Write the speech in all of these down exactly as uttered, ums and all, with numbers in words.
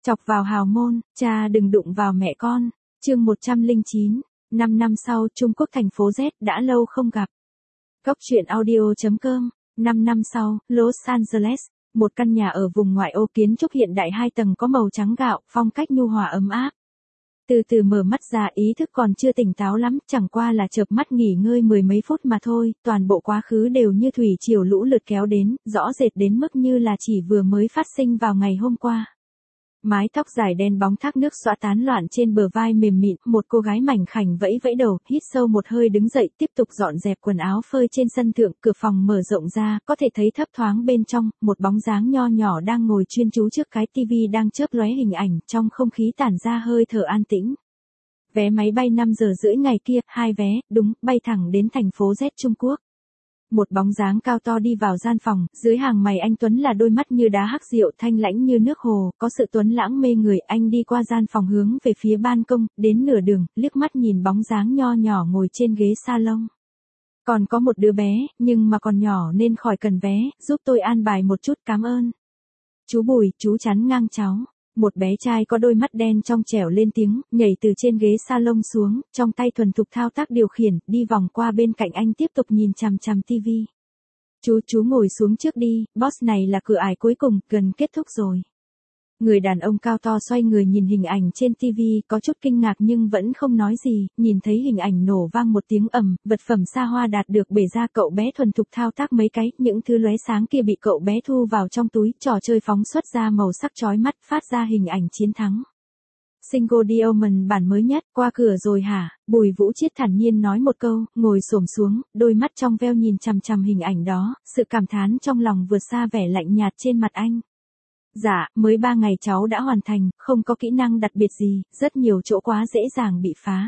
Chọc vào hào môn, cha đừng đụng vào mẹ con. Chương một trăm lẻ chín, năm năm sau, Trung Quốc thành phố Z đã lâu không gặp. Góc truyện audio chấm com, năm năm sau, Los Angeles, một căn nhà ở vùng ngoại ô kiến trúc hiện đại hai tầng có màu trắng gạo, phong cách nhu hòa ấm áp. Từ từ mở mắt ra, ý thức còn chưa tỉnh táo lắm, chẳng qua là chợp mắt nghỉ ngơi mười mấy phút mà thôi, toàn bộ quá khứ đều như thủy triều lũ lượt kéo đến, rõ rệt đến mức như là chỉ vừa mới phát sinh vào ngày hôm qua. Mái tóc dài đen bóng thác nước xõa tán loạn trên bờ vai mềm mịn, một cô gái mảnh khảnh vẫy vẫy đầu, hít sâu một hơi đứng dậy, tiếp tục dọn dẹp quần áo phơi trên sân thượng, cửa phòng mở rộng ra, có thể thấy thấp thoáng bên trong, một bóng dáng nho nhỏ đang ngồi chuyên chú trước cái tivi đang chớp lóe hình ảnh, trong không khí tản ra hơi thở an tĩnh. Vé máy bay năm giờ rưỡi ngày kia, hai vé, đúng, bay thẳng đến thành phố Z Trung Quốc. Một bóng dáng cao to đi vào gian phòng, dưới hàng mày anh Tuấn là đôi mắt như đá hắc rượu thanh lãnh như nước hồ, có sự tuấn lãng mê người. Anh đi qua gian phòng hướng về phía ban công, đến nửa đường, liếc mắt nhìn bóng dáng nho nhỏ ngồi trên ghế salon. Còn có một đứa bé, nhưng mà còn nhỏ nên khỏi cần vé, giúp tôi an bài một chút, cảm ơn. Chú Bùi, chú chắn ngang cháu. Một bé trai có đôi mắt đen trong trẻo lên tiếng, nhảy từ trên ghế salon xuống, trong tay thuần thục thao tác điều khiển, đi vòng qua bên cạnh anh tiếp tục nhìn chằm chằm tivi. Chú, chú ngồi xuống trước đi, boss này là cửa ải cuối cùng, gần kết thúc rồi. Người đàn ông cao to xoay người nhìn hình ảnh trên tivi, có chút kinh ngạc nhưng vẫn không nói gì, nhìn thấy hình ảnh nổ vang một tiếng ầm, vật phẩm xa hoa đạt được bể ra, cậu bé thuần thục thao tác mấy cái, những thứ lóe sáng kia bị cậu bé thu vào trong túi, trò chơi phóng xuất ra màu sắc chói mắt, phát ra hình ảnh chiến thắng. Single Diamond bản mới nhất, qua cửa rồi hả? Bùi Vũ Chiết thản nhiên nói một câu, ngồi xổm xuống, đôi mắt trong veo nhìn chằm chằm hình ảnh đó, sự cảm thán trong lòng vượt xa vẻ lạnh nhạt trên mặt anh. Dạ, mới ba ngày cháu đã hoàn thành, không có kỹ năng đặc biệt gì, rất nhiều chỗ quá dễ dàng bị phá.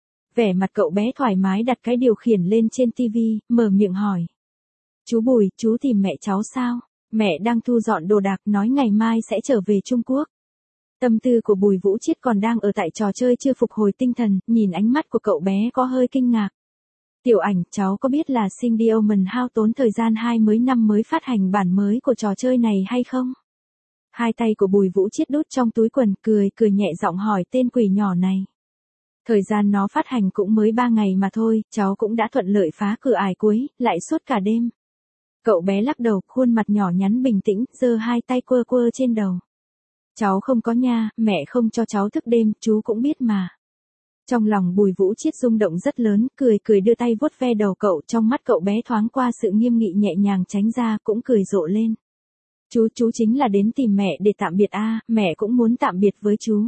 Vẻ mặt cậu bé thoải mái đặt cái điều khiển lên trên tivi, mở miệng hỏi. Chú Bùi, chú tìm mẹ cháu sao? Mẹ đang thu dọn đồ đạc, nói ngày mai sẽ trở về Trung Quốc. Tâm tư của Bùi Vũ Chiết còn đang ở tại trò chơi chưa phục hồi tinh thần, nhìn ánh mắt của cậu bé có hơi kinh ngạc. Tiểu Ảnh, cháu có biết là Single Diamond hao tốn thời gian hai mấy năm mới phát hành bản mới của trò chơi này hay không? Hai tay của Bùi Vũ Chiết đút trong túi quần, cười cười nhẹ giọng hỏi tên quỷ nhỏ này. Thời gian nó phát hành cũng mới ba ngày mà thôi, cháu cũng đã thuận lợi phá cửa ải cuối, lại suốt cả đêm. Cậu bé lắc đầu, khuôn mặt nhỏ nhắn bình tĩnh, giơ hai tay quơ quơ trên đầu. Cháu không có nha, mẹ không cho cháu thức đêm, chú cũng biết mà. Trong lòng Bùi Vũ Chiết rung động rất lớn, cười cười đưa tay vuốt ve đầu cậu, trong mắt cậu bé thoáng qua sự nghiêm nghị nhẹ nhàng tránh ra, cũng cười rộ lên. Chú, chú chính là đến tìm mẹ để tạm biệt a, à, mẹ cũng muốn tạm biệt với chú.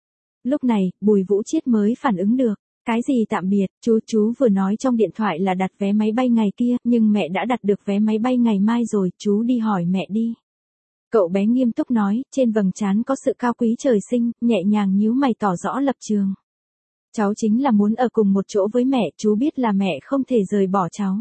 Lúc này, Bùi Vũ Chiết mới phản ứng được. Cái gì tạm biệt, chú, chú vừa nói trong điện thoại là đặt vé máy bay ngày kia, nhưng mẹ đã đặt được vé máy bay ngày mai rồi, chú đi hỏi mẹ đi. Cậu bé nghiêm túc nói, trên vầng trán có sự cao quý trời sinh, nhẹ nhàng nhíu mày tỏ rõ lập trường. Cháu chính là muốn ở cùng một chỗ với mẹ, chú biết là mẹ không thể rời bỏ cháu.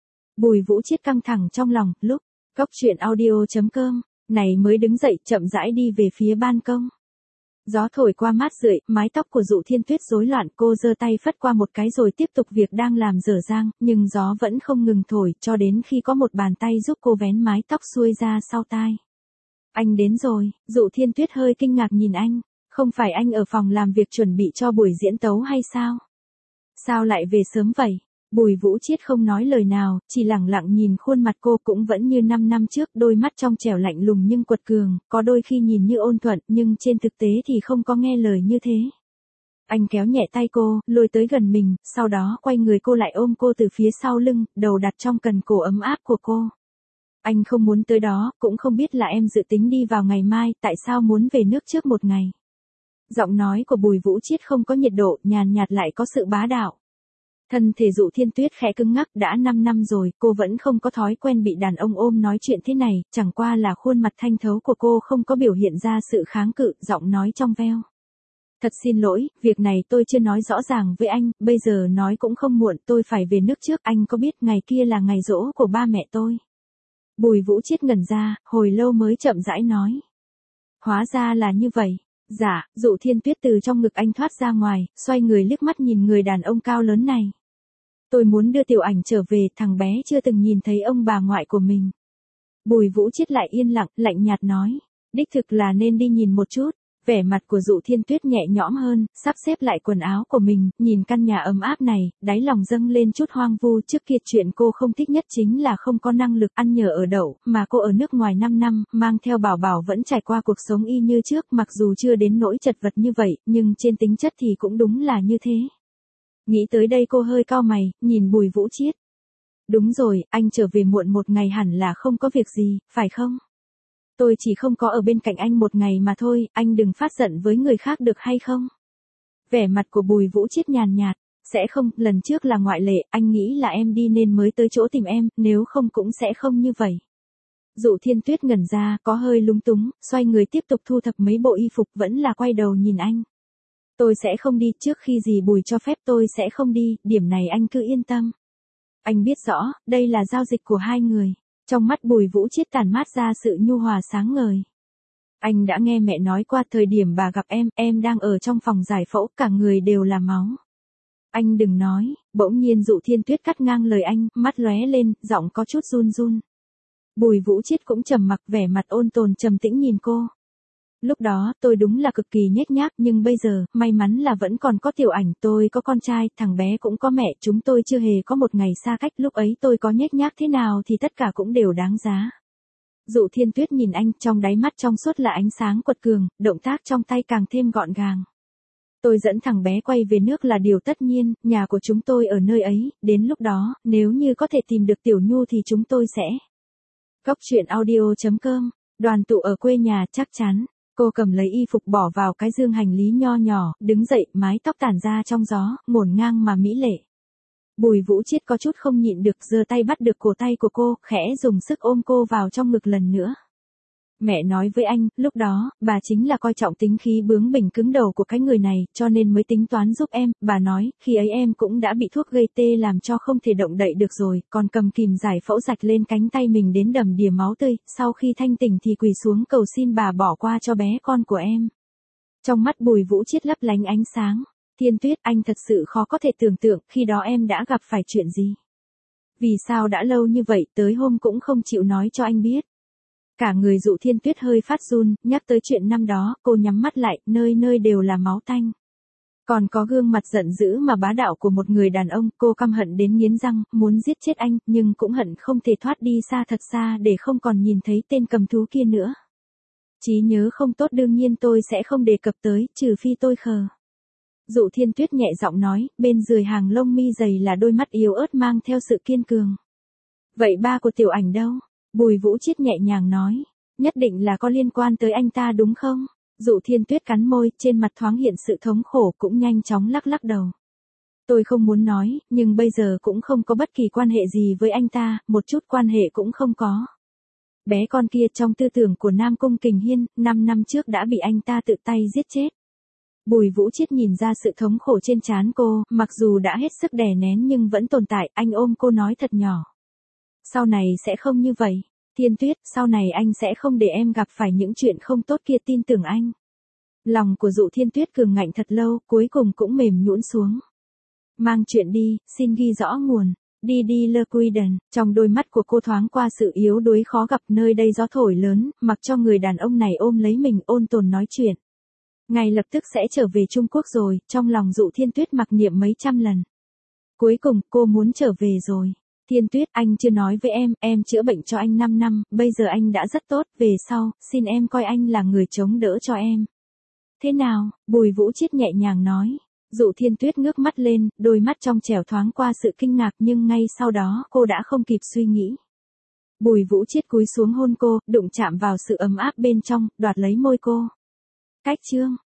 Bùi Vũ Chiết căng thẳng trong lòng, lúc Góc truyện audio chấm com, này mới đứng dậy chậm rãi đi về phía ban công. Gió thổi qua mát rượi, mái tóc của Dụ Thiên Tuyết rối loạn, cô giơ tay phất qua một cái rồi tiếp tục việc đang làm dở dang, nhưng gió vẫn không ngừng thổi, cho đến khi có một bàn tay giúp cô vén mái tóc xuôi ra sau tai. Anh đến rồi, Dụ Thiên Tuyết hơi kinh ngạc nhìn anh, không phải anh ở phòng làm việc chuẩn bị cho buổi diễn tấu hay sao? Sao lại về sớm vậy? Bùi Vũ Chiết không nói lời nào, chỉ lặng lặng nhìn khuôn mặt cô cũng vẫn như năm năm trước, đôi mắt trong trẻo lạnh lùng nhưng quật cường, có đôi khi nhìn như ôn thuận nhưng trên thực tế thì không có nghe lời như thế. Anh kéo nhẹ tay cô, lôi tới gần mình, sau đó quay người cô lại ôm cô từ phía sau lưng, đầu đặt trong cần cổ ấm áp của cô. Anh không muốn tới đó, cũng không biết là em dự tính đi vào ngày mai, tại sao muốn về nước trước một ngày. Giọng nói của Bùi Vũ Chiết không có nhiệt độ, nhàn nhạt lại có sự bá đạo. Thân thể Dụ Thiên Tuyết khẽ cứng ngắc, đã năm năm rồi, cô vẫn không có thói quen bị đàn ông ôm nói chuyện thế này, chẳng qua là khuôn mặt thanh thấu của cô không có biểu hiện ra sự kháng cự, giọng nói trong veo. Thật xin lỗi, việc này tôi chưa nói rõ ràng với anh, bây giờ nói cũng không muộn, tôi phải về nước trước, anh có biết ngày kia là ngày giỗ của ba mẹ tôi. Bùi Vũ Chiết ngẩn ra, hồi lâu mới chậm rãi nói. Hóa ra là như vậy. Dạ, Dụ Thiên Tuyết từ trong ngực anh thoát ra ngoài, xoay người liếc mắt nhìn người đàn ông cao lớn này. Tôi muốn đưa Tiểu Ảnh trở về, thằng bé chưa từng nhìn thấy ông bà ngoại của mình. Bùi Vũ Chiết lại yên lặng, lạnh nhạt nói. Đích thực là nên đi nhìn một chút. Vẻ mặt của Dụ Thiên Tuyết nhẹ nhõm hơn, sắp xếp lại quần áo của mình, nhìn căn nhà ấm áp này, đáy lòng dâng lên chút hoang vu. Trước kia chuyện cô không thích nhất chính là không có năng lực ăn nhờ ở đậu, mà cô ở nước ngoài năm năm, mang theo Bảo Bảo vẫn trải qua cuộc sống y như trước, mặc dù chưa đến nỗi chật vật như vậy, nhưng trên tính chất thì cũng đúng là như thế. Nghĩ tới đây cô hơi cau mày, nhìn Bùi Vũ Chiết. Đúng rồi, anh trở về muộn một ngày hẳn là không có việc gì, phải không? Tôi chỉ không có ở bên cạnh anh một ngày mà thôi, anh đừng phát giận với người khác được hay không? Vẻ mặt của Bùi Vũ Chiết nhàn nhạt, sẽ không, lần trước là ngoại lệ, anh nghĩ là em đi nên mới tới chỗ tìm em, nếu không cũng sẽ không như vậy. Dụ Thiên Tuyết ngẩn ra, có hơi lúng túng, xoay người tiếp tục thu thập mấy bộ y phục, vẫn là quay đầu nhìn anh. Tôi sẽ không đi, trước khi dì Bùi cho phép tôi sẽ không đi, điểm này anh cứ yên tâm. Anh biết rõ, đây là giao dịch của hai người. Trong mắt Bùi Vũ Chiết tản mát ra sự nhu hòa sáng ngời. Anh đã nghe mẹ nói qua thời điểm bà gặp em, em đang ở trong phòng giải phẫu, cả người đều là máu. Anh đừng nói, bỗng nhiên Dụ Thiên Tuyết cắt ngang lời anh, mắt lóe lên, giọng có chút run run. Bùi Vũ Chiết cũng trầm mặc, vẻ mặt ôn tồn trầm tĩnh nhìn cô. Lúc đó, tôi đúng là cực kỳ nhếch nhác, nhưng bây giờ, may mắn là vẫn còn có Tiểu Ảnh, tôi có con trai, thằng bé cũng có mẹ, chúng tôi chưa hề có một ngày xa cách, lúc ấy tôi có nhếch nhác thế nào thì tất cả cũng đều đáng giá. Dụ Thiên Tuyết nhìn anh, trong đáy mắt trong suốt là ánh sáng quật cường, động tác trong tay càng thêm gọn gàng. Tôi dẫn thằng bé quay về nước là điều tất nhiên, nhà của chúng tôi ở nơi ấy, đến lúc đó, nếu như có thể tìm được Tiểu Nhu thì chúng tôi sẽ. Cốc truyện audio chấm com, đoàn tụ ở quê nhà chắc chắn. Cô cầm lấy y phục bỏ vào cái dương hành lý nho nhỏ, đứng dậy, mái tóc tản ra trong gió, ngổn ngang mà mỹ lệ. Bùi Vũ Chiết có chút không nhịn được, giơ tay bắt được cổ tay của cô, khẽ dùng sức ôm cô vào trong ngực lần nữa. Mẹ nói với anh, lúc đó, bà chính là coi trọng tính khí bướng bỉnh cứng đầu của cái người này, cho nên mới tính toán giúp em, bà nói, khi ấy em cũng đã bị thuốc gây tê làm cho không thể động đậy được rồi, còn cầm kìm giải phẫu rạch lên cánh tay mình đến đầm đìa máu tươi, sau khi thanh tỉnh thì quỳ xuống cầu xin bà bỏ qua cho bé con của em. Trong mắt Bùi Vũ Chiết lấp lánh ánh sáng, Thiên Tuyết, anh thật sự khó có thể tưởng tượng, khi đó em đã gặp phải chuyện gì. Vì sao đã lâu như vậy, tới hôm cũng không chịu nói cho anh biết. Cả người Dụ Thiên Tuyết hơi phát run, nhắc tới chuyện năm đó, cô nhắm mắt lại, nơi nơi đều là máu tanh. Còn có gương mặt giận dữ mà bá đạo của một người đàn ông, cô căm hận đến nghiến răng, muốn giết chết anh, nhưng cũng hận không thể thoát đi xa thật xa để không còn nhìn thấy tên cầm thú kia nữa. Trí nhớ không tốt đương nhiên tôi sẽ không đề cập tới, trừ phi tôi khờ. Dụ Thiên Tuyết nhẹ giọng nói, bên dưới hàng lông mi dày là đôi mắt yếu ớt mang theo sự kiên cường. Vậy ba của Tiểu Ảnh đâu? Bùi Vũ Chiết nhẹ nhàng nói, nhất định là có liên quan tới anh ta đúng không? Dụ Thiên Tuyết cắn môi, trên mặt thoáng hiện sự thống khổ, cũng nhanh chóng lắc lắc đầu. Tôi không muốn nói, nhưng bây giờ cũng không có bất kỳ quan hệ gì với anh ta, một chút quan hệ cũng không có. Bé con kia trong tư tưởng của Nam Cung Kình Hiên, năm năm trước đã bị anh ta tự tay giết chết. Bùi Vũ Chiết nhìn ra sự thống khổ trên trán cô, mặc dù đã hết sức đè nén nhưng vẫn tồn tại, anh ôm cô nói thật nhỏ. Sau này sẽ không như vậy. Thiên Tuyết, sau này anh sẽ không để em gặp phải những chuyện không tốt kia, tin tưởng anh. Lòng của Dụ Thiên Tuyết cường ngạnh thật lâu, cuối cùng cũng mềm nhũn xuống. Mang chuyện đi, xin ghi rõ nguồn. Đi đi Le Quiden, trong đôi mắt của cô thoáng qua sự yếu đuối khó gặp, nơi đây gió thổi lớn, mặc cho người đàn ông này ôm lấy mình ôn tồn nói chuyện. Ngay lập tức sẽ trở về Trung Quốc rồi, trong lòng Dụ Thiên Tuyết mặc niệm mấy trăm lần. Cuối cùng, cô muốn trở về rồi. Thiên Tuyết, anh chưa nói với em, em chữa bệnh cho anh năm năm, bây giờ anh đã rất tốt, về sau, xin em coi anh là người chống đỡ cho em. Thế nào? Bùi Vũ Chiết nhẹ nhàng nói. Dụ Thiên Tuyết ngước mắt lên, đôi mắt trong trẻo thoáng qua sự kinh ngạc, nhưng ngay sau đó, cô đã không kịp suy nghĩ. Bùi Vũ Chiết cúi xuống hôn cô, đụng chạm vào sự ấm áp bên trong, đoạt lấy môi cô. Cách chương